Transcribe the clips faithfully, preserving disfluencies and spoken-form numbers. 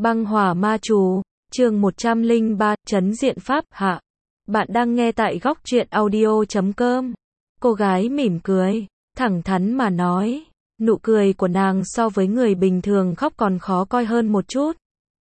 Băng hỏa ma chú, chương một trăm lẻ ba, trấn diện pháp, hạ. Bạn đang nghe tại góc truyện audio chấm com. Cô gái mỉm cười, thẳng thắn mà nói. Nụ cười của nàng so với người bình thường khóc còn khó coi hơn một chút.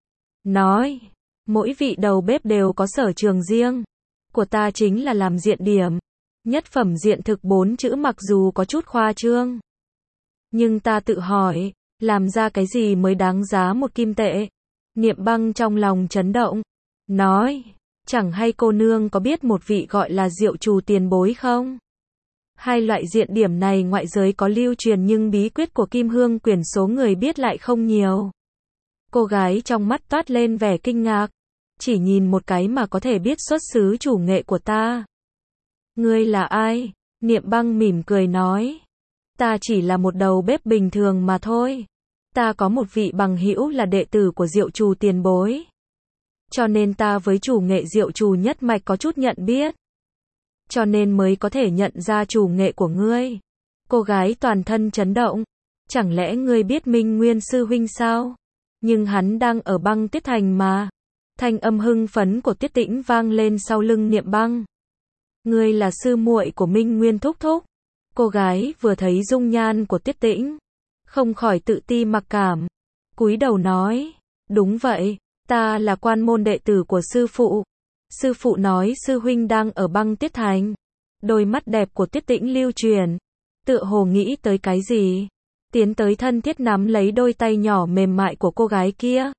Nói, mỗi vị đầu bếp đều có sở trường riêng. Của ta chính là làm diện điểm. Nhất phẩm diện thực bốn chữ mặc dù có chút khoa trương. Nhưng ta tự hỏi, làm ra cái gì mới đáng giá một kim tệ? Niệm Băng trong lòng chấn động. Nói, chẳng hay cô nương có biết một vị gọi là Diệu Trù tiền bối không? Hai loại diện điểm này ngoại giới có lưu truyền nhưng bí quyết của Kim Hương Quyển số người biết lại không nhiều. Cô gái trong mắt toát lên vẻ kinh ngạc. Chỉ nhìn một cái mà có thể biết xuất xứ chủ nghệ của ta. Ngươi là ai? Niệm Băng mỉm cười nói. Ta chỉ là một đầu bếp bình thường mà thôi. Ta có một vị bằng hữu là đệ tử của Diệu Trù tiền bối. Cho nên ta với chủ nghệ Diệu Trù nhất mạch có chút nhận biết. Cho nên mới có thể nhận ra chủ nghệ của ngươi. Cô gái toàn thân chấn động. Chẳng lẽ ngươi biết Minh Nguyên sư huynh sao? Nhưng hắn đang ở Băng Tiết Thành mà. Thanh âm hưng phấn của Tiết Tĩnh vang lên sau lưng Niệm Băng. Ngươi là sư muội của Minh Nguyên thúc thúc. Cô gái vừa thấy dung nhan của Tiết Tĩnh, không khỏi tự ti mặc cảm. Cúi đầu nói, đúng vậy, ta là quan môn đệ tử của sư phụ. Sư phụ nói sư huynh đang ở Băng Tiết Thành. Đôi mắt đẹp của Tiết Tĩnh lưu chuyển, tựa hồ nghĩ tới cái gì, tiến tới thân thiết nắm lấy đôi tay nhỏ mềm mại của cô gái kia.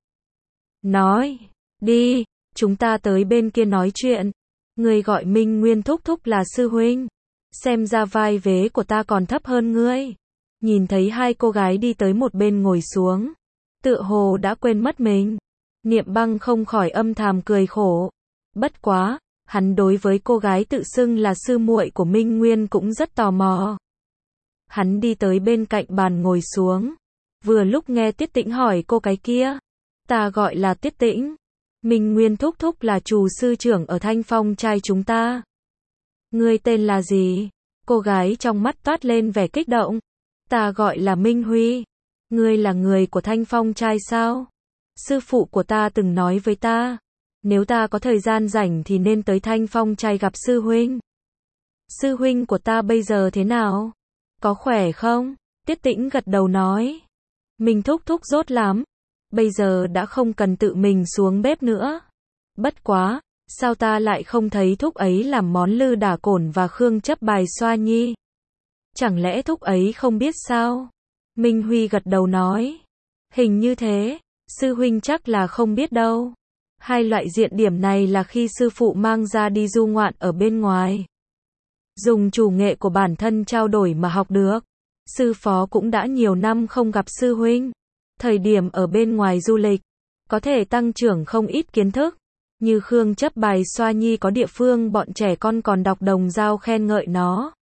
Nói, đi, chúng ta tới bên kia nói chuyện. Ngươi gọi Minh Nguyên thúc thúc là sư huynh. Xem ra vai vế của ta còn thấp hơn ngươi. Nhìn thấy hai cô gái đi tới một bên ngồi xuống. Tựa hồ đã quên mất mình. Niệm Băng không khỏi âm thầm cười khổ. Bất quá, hắn đối với cô gái tự xưng là sư muội của Minh Nguyên cũng rất tò mò. Hắn đi tới bên cạnh bàn ngồi xuống. Vừa lúc nghe Tiết Tĩnh hỏi cô cái kia. Ta gọi là Tiết Tĩnh. Minh Nguyên thúc thúc là Trù sư trưởng ở Thanh Phong trai chúng ta. Ngươi tên là gì? Cô gái trong mắt toát lên vẻ kích động. Ta gọi là Minh Huy. Ngươi là người của Thanh Phong trai sao? Sư phụ của ta từng nói với ta. Nếu ta có thời gian rảnh thì nên tới Thanh Phong trai gặp sư huynh. Sư huynh của ta bây giờ thế nào? Có khỏe không? Tiết Tĩnh gật đầu nói. Mình thúc thúc rốt lắm. Bây giờ đã không cần tự mình xuống bếp nữa. Bất quá, sao ta lại không thấy thúc ấy làm món lư đả cổn và khương chấp bài xoa nhi? Chẳng lẽ thúc ấy không biết sao? Minh Huy gật đầu nói. Hình như thế, sư huynh chắc là không biết đâu. Hai loại diện điểm này là khi sư phụ mang ra đi du ngoạn ở bên ngoài. Dùng chủ nghệ của bản thân trao đổi mà học được. Sư phó cũng đã nhiều năm không gặp sư huynh. Thời điểm ở bên ngoài du lịch, có thể tăng trưởng không ít kiến thức. Như khương chấp bài xoa nhi có địa phương bọn trẻ con còn đọc đồng dao khen ngợi nó.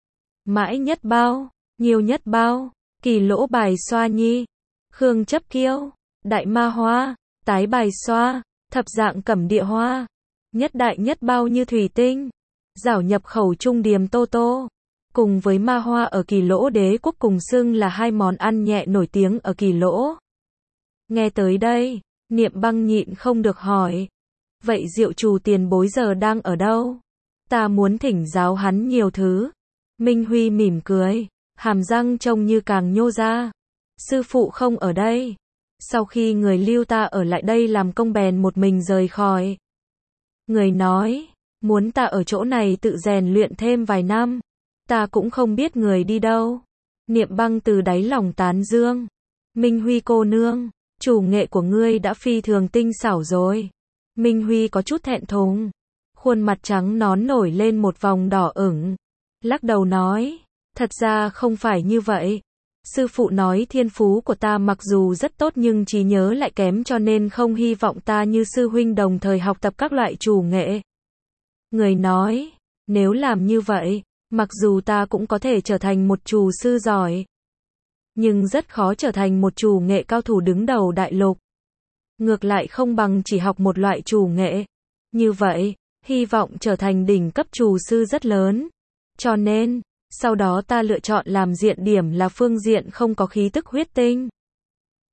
Mãi nhất bao, nhiều nhất bao, kỳ lỗ bài xoa nhi, khương chấp kiêu, đại ma hoa, tái bài xoa, thập dạng cẩm địa hoa, nhất đại nhất bao như thủy tinh, giảo nhập khẩu trung điềm tô tô. Cùng với ma hoa ở Kỳ Lỗ Đế quốc cùng xưng là hai món ăn nhẹ nổi tiếng ở Kỳ Lỗ. Nghe tới đây, Niệm Băng nhịn không được hỏi. Vậy Diệu Trù tiền bối giờ đang ở đâu? Ta muốn thỉnh giáo hắn nhiều thứ. Minh Huy mỉm cười, hàm răng trông như càng nhô ra. Sư phụ không ở đây. Sau khi người lưu ta ở lại đây làm công bèn một mình rời khỏi. Người nói, muốn ta ở chỗ này tự rèn luyện thêm vài năm. Ta cũng không biết người đi đâu. Niệm Băng từ đáy lòng tán dương. Minh Huy cô nương, chủ nghệ của ngươi đã phi thường tinh xảo rồi. Minh Huy có chút thẹn thùng. Khuôn mặt trắng nón nổi lên một vòng đỏ ửng. Lắc đầu nói, thật ra không phải như vậy. Sư phụ nói thiên phú của ta mặc dù rất tốt nhưng trí nhớ lại kém cho nên không hy vọng ta như sư huynh đồng thời học tập các loại chủ nghệ. Người nói, nếu làm như vậy, mặc dù ta cũng có thể trở thành một trù sư giỏi, nhưng rất khó trở thành một trù nghệ cao thủ đứng đầu đại lục. Ngược lại không bằng chỉ học một loại trù nghệ. Như vậy, hy vọng trở thành đỉnh cấp trù sư rất lớn. Cho nên, sau đó ta lựa chọn làm diện điểm là phương diện không có khí tức huyết tinh.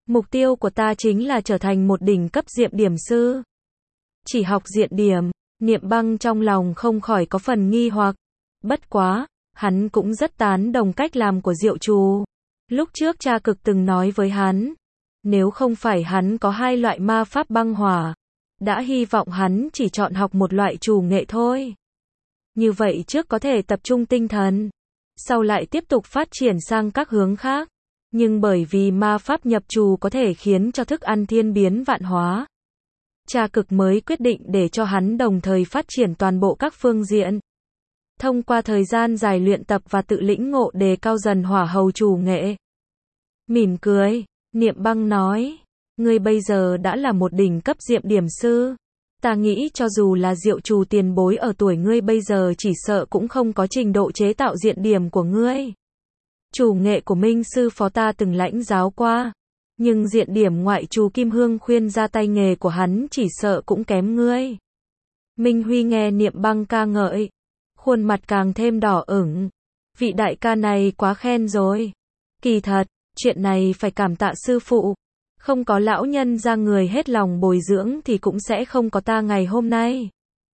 Mục tiêu của ta chính là trở thành một đỉnh cấp diệm điểm sư. Chỉ học diện điểm, Niệm Băng trong lòng không khỏi có phần nghi hoặc. Bất quá, hắn cũng rất tán đồng cách làm của Diệu Trù. Lúc trước cha cực từng nói với hắn, nếu không phải hắn có hai loại ma pháp băng hỏa, đã hy vọng hắn chỉ chọn học một loại trù nghệ thôi. Như vậy trước có thể tập trung tinh thần, sau lại tiếp tục phát triển sang các hướng khác. Nhưng bởi vì ma pháp nhập trù có thể khiến cho thức ăn thiên biến vạn hóa, cha cực mới quyết định để cho hắn đồng thời phát triển toàn bộ các phương diện. Thông qua thời gian dài luyện tập và tự lĩnh ngộ đề cao dần hỏa hầu trù nghệ. Mỉm cười, Niệm Băng nói, ngươi bây giờ đã là một đỉnh cấp diệm điểm sư. Ta nghĩ cho dù là Diệu Trù tiền bối ở tuổi ngươi bây giờ chỉ sợ cũng không có trình độ chế tạo diện điểm của ngươi. Trù nghệ của Minh sư phó ta từng lãnh giáo qua, nhưng diện điểm ngoại trù Kim Hương khuyên ra tay nghề của hắn chỉ sợ cũng kém ngươi. Minh Huy nghe Niệm Băng ca ngợi, khuôn mặt càng thêm đỏ ửng. Vị đại ca này quá khen rồi. Kỳ thật, chuyện này phải cảm tạ sư phụ. Không có lão nhân ra người hết lòng bồi dưỡng thì cũng sẽ không có ta ngày hôm nay.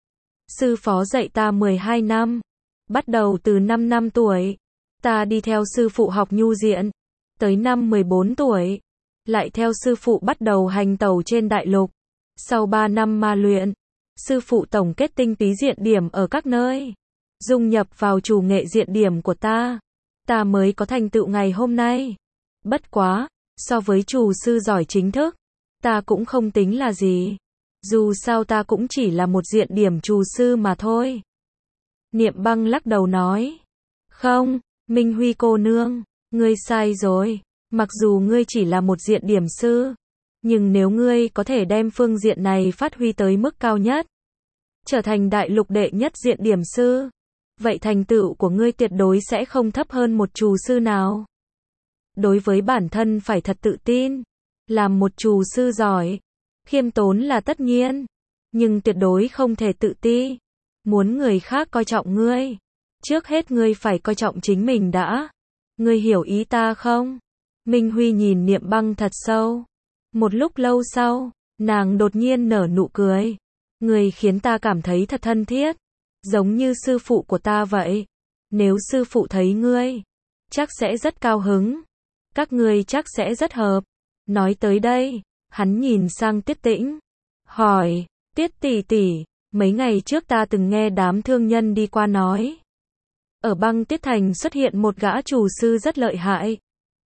Sư phó dạy ta mười hai năm, bắt đầu từ năm năm tuổi. Ta đi theo sư phụ học nhu diện, tới năm mười bốn tuổi, lại theo sư phụ bắt đầu hành tẩu trên đại lục. Sau ba năm ma luyện, sư phụ tổng kết tinh túy diện điểm ở các nơi, dung nhập vào trù nghệ diện điểm của ta, ta mới có thành tựu ngày hôm nay. Bất quá, so với trù sư giỏi chính thức, ta cũng không tính là gì. Dù sao ta cũng chỉ là một diện điểm trù sư mà thôi. Niệm Băng lắc đầu nói, không, Minh Huy cô nương, ngươi sai rồi. Mặc dù ngươi chỉ là một diện điểm sư, nhưng nếu ngươi có thể đem phương diện này phát huy tới mức cao nhất, trở thành đại lục đệ nhất diện điểm sư, vậy thành tựu của ngươi tuyệt đối sẽ không thấp hơn một trù sư nào. Đối với bản thân phải thật tự tin, làm một trù sư giỏi, khiêm tốn là tất nhiên, nhưng tuyệt đối không thể tự ti. Muốn người khác coi trọng ngươi, trước hết ngươi phải coi trọng chính mình đã. Ngươi hiểu ý ta không? Minh Huy nhìn Niệm Băng thật sâu. Một lúc lâu sau, nàng đột nhiên nở nụ cười. Ngươi khiến ta cảm thấy thật thân thiết, giống như sư phụ của ta vậy. Nếu sư phụ thấy ngươi, chắc sẽ rất cao hứng. Các ngươi chắc sẽ rất hợp. Nói tới đây, hắn nhìn sang Tiết Tĩnh, hỏi, Tiết tỷ tỷ, mấy ngày trước ta từng nghe đám thương nhân đi qua nói, ở Băng Tiết Thành xuất hiện một gã trù sư rất lợi hại.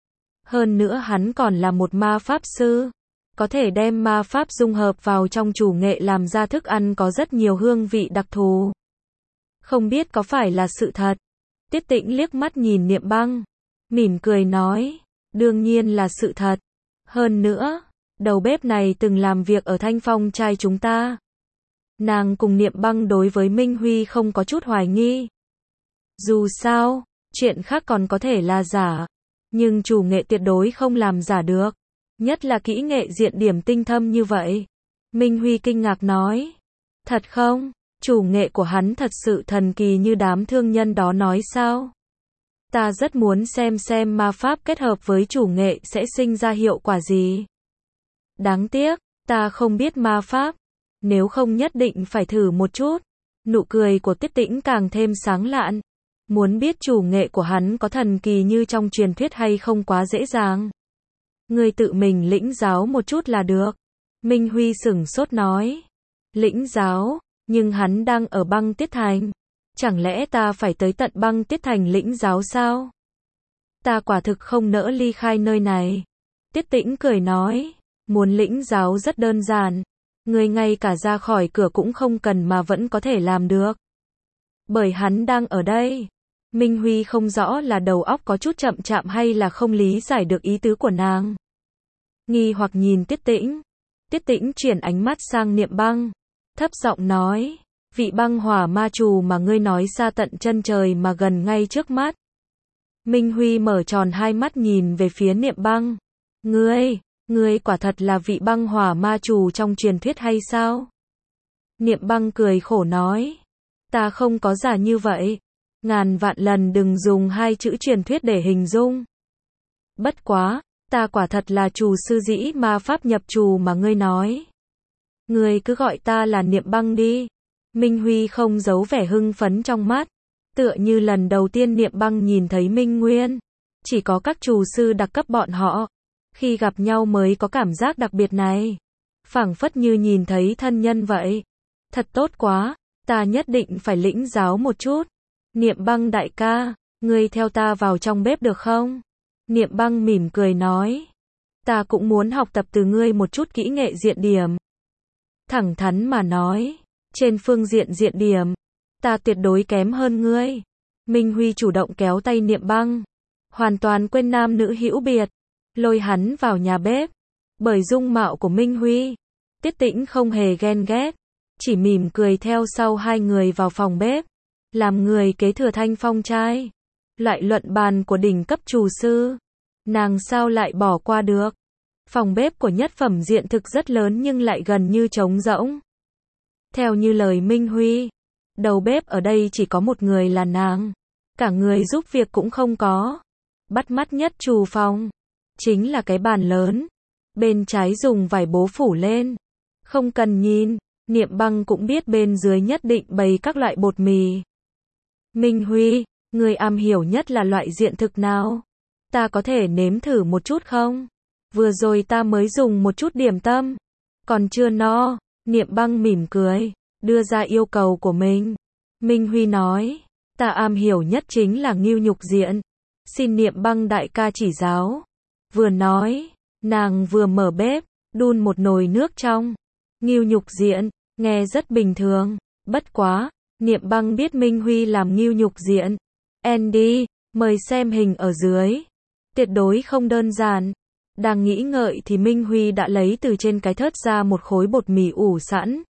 Hơn nữa hắn còn là một ma pháp sư, có thể đem ma pháp dung hợp vào trong trù nghệ làm ra thức ăn có rất nhiều hương vị đặc thù. Không biết có phải là sự thật? Tiết Tĩnh liếc mắt nhìn Niệm Băng, mỉm cười nói, đương nhiên là sự thật. Hơn nữa, đầu bếp này từng làm việc ở Thanh Phong trai chúng ta. Nàng cùng Niệm Băng đối với Minh Huy không có chút hoài nghi. Dù sao, chuyện khác còn có thể là giả, nhưng trù nghệ tuyệt đối không làm giả được, nhất là kỹ nghệ diện điểm tinh thâm như vậy. Minh Huy kinh ngạc nói, thật không? Trù nghệ của hắn thật sự thần kỳ như đám thương nhân đó nói sao? Ta rất muốn xem xem ma pháp kết hợp với trù nghệ sẽ sinh ra hiệu quả gì. Đáng tiếc, ta không biết ma pháp, nếu không nhất định phải thử một chút. Nụ cười của Tiết Tĩnh càng thêm sáng lạn. Muốn biết trù nghệ của hắn có thần kỳ như trong truyền thuyết hay không quá dễ dàng. Ngươi tự mình lĩnh giáo một chút là được. Minh Huy sửng sốt nói. Lĩnh giáo, nhưng hắn đang ở Băng Tiết Thành. Chẳng lẽ ta phải tới tận Băng Tiết Thành lĩnh giáo sao? Ta quả thực không nỡ ly khai nơi này. Tiết Tĩnh cười nói. Muốn lĩnh giáo rất đơn giản. Ngươi ngay cả ra khỏi cửa cũng không cần mà vẫn có thể làm được. Bởi hắn đang ở đây. Minh Huy không rõ là đầu óc có chút chậm chạp hay là không lý giải được ý tứ của nàng. Nghi hoặc nhìn Tiết Tĩnh. Tiết Tĩnh chuyển ánh mắt sang Niệm Băng, thấp giọng nói, vị băng hỏa ma trù mà ngươi nói xa tận chân trời mà gần ngay trước mắt. Minh Huy mở tròn hai mắt nhìn về phía Niệm Băng. Ngươi, ngươi quả thật là vị băng hỏa ma trù trong truyền thuyết hay sao? Niệm Băng cười khổ nói, ta không có giả như vậy. Ngàn vạn lần đừng dùng hai chữ truyền thuyết để hình dung. Bất quá, Ta quả thật là trù sư dĩ ma pháp nhập trù mà ngươi nói. Ngươi cứ gọi ta là Niệm Băng đi. Minh Huy không giấu vẻ hưng phấn trong mắt. Tựa như lần đầu tiên Niệm Băng nhìn thấy Minh Nguyên. Chỉ có các trù sư đặc cấp bọn họ. Khi gặp nhau mới có cảm giác đặc biệt này. Phảng phất như nhìn thấy thân nhân vậy. Thật tốt quá, ta nhất định phải lĩnh giáo một chút. Niệm Băng đại ca, ngươi theo ta vào trong bếp được không? Niệm Băng mỉm cười nói. Ta cũng muốn học tập từ ngươi một chút kỹ nghệ diện điểm. Thẳng thắn mà nói, trên phương diện diện điểm, ta tuyệt đối kém hơn ngươi. Minh Huy chủ động kéo tay Niệm Băng, hoàn toàn quên nam nữ hữu biệt, lôi hắn vào nhà bếp. Bởi dung mạo của Minh Huy, Tiết Tĩnh không hề ghen ghét, chỉ mỉm cười theo sau hai người vào phòng bếp, làm người kế thừa thanh phong trai. Loại luận bàn của đỉnh cấp trù sư, nàng sao lại bỏ qua được. Phòng bếp của nhất phẩm diện thực rất lớn nhưng lại gần như trống rỗng. Theo như lời Minh Huy, đầu bếp ở đây chỉ có một người là nàng, cả người giúp việc cũng không có. Bắt mắt nhất trù phòng chính là cái bàn lớn, bên trái dùng vải bố phủ lên. Không cần nhìn, Niệm Băng cũng biết bên dưới nhất định bày các loại bột mì. Minh Huy, người am hiểu nhất là loại diện thực nào? Ta có thể nếm thử một chút không? Vừa rồi ta mới dùng một chút điểm tâm, còn chưa no. Niệm Băng mỉm cười, đưa ra yêu cầu của mình. Minh Huy nói, ta am hiểu nhất chính là ngưu nhục diện. Xin Niệm Băng đại ca chỉ giáo. Vừa nói, nàng vừa mở bếp, đun một nồi nước trong. Ngưu nhục diện, nghe rất bình thường, bất quá, Niệm Băng biết Minh Huy làm ngưu nhục diện. Andy, mời xem hình ở dưới. Tuyệt đối không đơn giản. Đang nghĩ ngợi thì Minh Huy đã lấy từ trên cái thớt ra một khối bột mì ủ sẵn.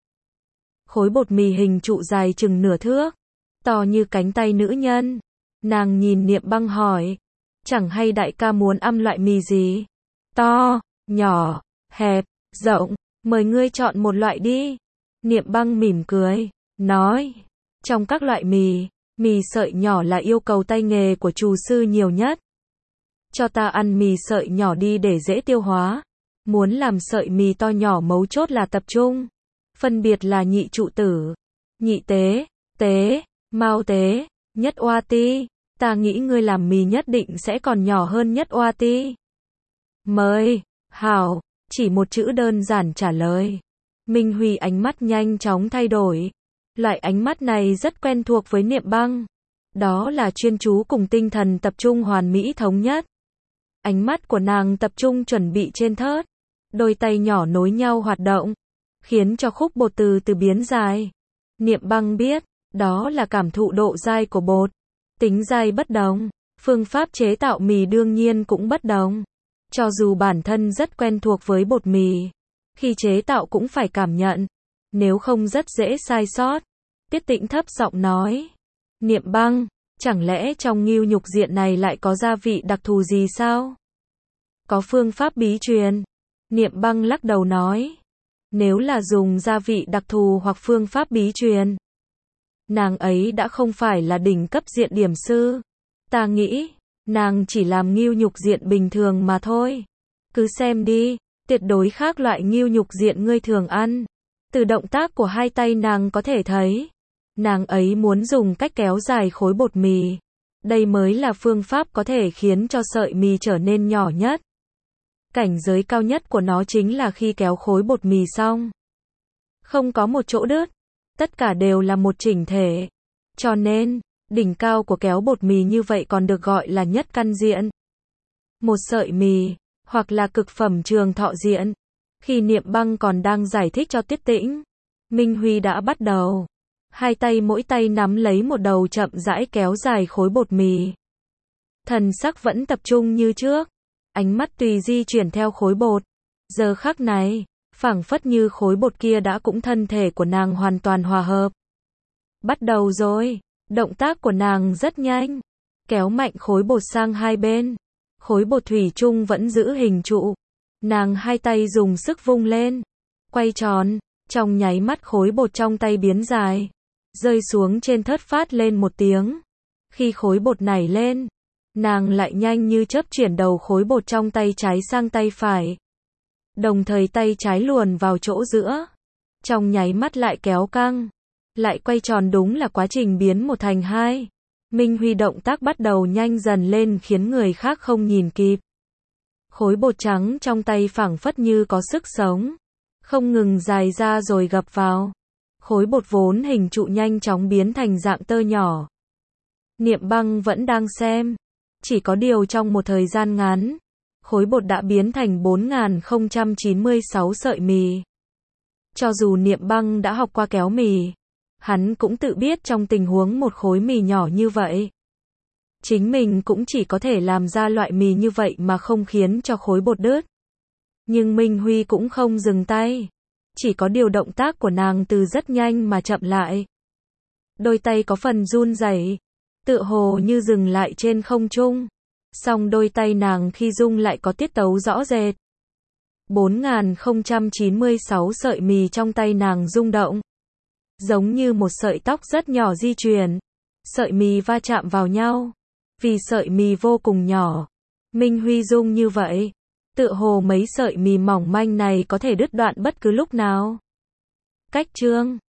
Khối bột mì hình trụ dài chừng nửa thước, to như cánh tay nữ nhân. Nàng nhìn Niệm Băng hỏi, chẳng hay đại ca muốn ăn loại mì gì? To, nhỏ, hẹp, rộng, mời ngươi chọn một loại đi. Niệm Băng mỉm cười, nói, trong các loại mì, mì sợi nhỏ là yêu cầu tay nghề của trù sư nhiều nhất. Cho ta ăn mì sợi nhỏ đi để dễ tiêu hóa. Muốn làm sợi mì to nhỏ mấu chốt là tập trung. Phân biệt là nhị trụ tử, nhị tế, tế, mao tế, nhất oa ti. Ta nghĩ ngươi làm mì nhất định sẽ còn nhỏ hơn nhất oa ti. Mời, hảo, chỉ một chữ đơn giản trả lời. Minh Huy ánh mắt nhanh chóng thay đổi. Loại ánh mắt này rất quen thuộc với Niệm Băng. Đó là chuyên chú cùng tinh thần tập trung hoàn mỹ thống nhất. Ánh mắt của nàng tập trung chuẩn bị trên thớt. Đôi tay nhỏ nối nhau hoạt động, khiến cho khúc bột từ từ biến dài. Niệm Băng biết, đó là cảm thụ độ dai của bột. Tính dai bất đồng, phương pháp chế tạo mì đương nhiên cũng bất đồng. Cho dù bản thân rất quen thuộc với bột mì, khi chế tạo cũng phải cảm nhận, nếu không rất dễ sai sót. Tiết Tĩnh thấp giọng nói, Niệm Băng, chẳng lẽ trong ngưu nhục diện này lại có gia vị đặc thù gì sao? Có phương pháp bí truyền? Niệm Băng lắc đầu nói, nếu là dùng gia vị đặc thù hoặc phương pháp bí truyền, nàng ấy đã không phải là đỉnh cấp diện điểm sư. Ta nghĩ, nàng chỉ làm ngưu nhục diện bình thường mà thôi. Cứ xem đi, tuyệt đối khác loại ngưu nhục diện ngươi thường ăn. Từ động tác của hai tay nàng có thể thấy, nàng ấy muốn dùng cách kéo dài khối bột mì. Đây mới là phương pháp có thể khiến cho sợi mì trở nên nhỏ nhất. Cảnh giới cao nhất của nó chính là khi kéo khối bột mì xong, không có một chỗ đứt, tất cả đều là một chỉnh thể. Cho nên, đỉnh cao của kéo bột mì như vậy còn được gọi là nhất căn diện. Một sợi mì, hoặc là cực phẩm trường thọ diện. Khi Niệm Băng còn đang giải thích cho Tiết Tĩnh, Minh Huy đã bắt đầu. Hai tay mỗi tay nắm lấy một đầu chậm rãi kéo dài khối bột mì. Thần sắc vẫn tập trung như trước, ánh mắt tùy di chuyển theo khối bột. Giờ khắc này, phảng phất như khối bột kia đã cũng thân thể của nàng hoàn toàn hòa hợp. Bắt đầu rồi, động tác của nàng rất nhanh, kéo mạnh khối bột sang hai bên. Khối bột thủy chung vẫn giữ hình trụ. Nàng hai tay dùng sức vung lên, quay tròn, trong nháy mắt khối bột trong tay biến dài, rơi xuống trên thớt phát lên một tiếng. Khi khối bột nảy lên, Nàng lại nhanh như chớp chuyển đầu khối bột trong tay trái sang tay phải. Đồng thời tay trái luồn vào chỗ giữa. Trong nháy mắt lại kéo căng. Lại quay tròn, đúng là quá trình biến một thành hai. Minh Huy động tác bắt đầu nhanh dần lên khiến người khác không nhìn kịp. Khối bột trắng trong tay phảng phất như có sức sống. Không ngừng dài ra rồi gập vào. Khối bột vốn hình trụ nhanh chóng biến thành dạng tơ nhỏ. Niệm Băng vẫn đang xem. Chỉ có điều trong một thời gian ngắn, khối bột đã biến thành bốn nghìn không trăm chín mươi sáu sợi mì. Cho dù Niệm Băng đã học qua kéo mì, hắn cũng tự biết trong tình huống một khối mì nhỏ như vậy, chính mình cũng chỉ có thể làm ra loại mì như vậy mà không khiến cho khối bột đứt. Nhưng Minh Huy cũng không dừng tay. Chỉ có điều động tác của nàng từ rất nhanh mà chậm lại. Đôi tay có phần run rẩy, tựa hồ như dừng lại trên không trung. Song đôi tay nàng khi rung lại có tiết tấu rõ rệt. bốn nghìn không trăm chín mươi sáu sợi mì trong tay nàng rung động. Giống như một sợi tóc rất nhỏ di chuyển. Sợi mì va chạm vào nhau. Vì sợi mì vô cùng nhỏ, Minh Huy rung như vậy. Tựa hồ mấy sợi mì mỏng manh này có thể đứt đoạn bất cứ lúc nào. Cách chương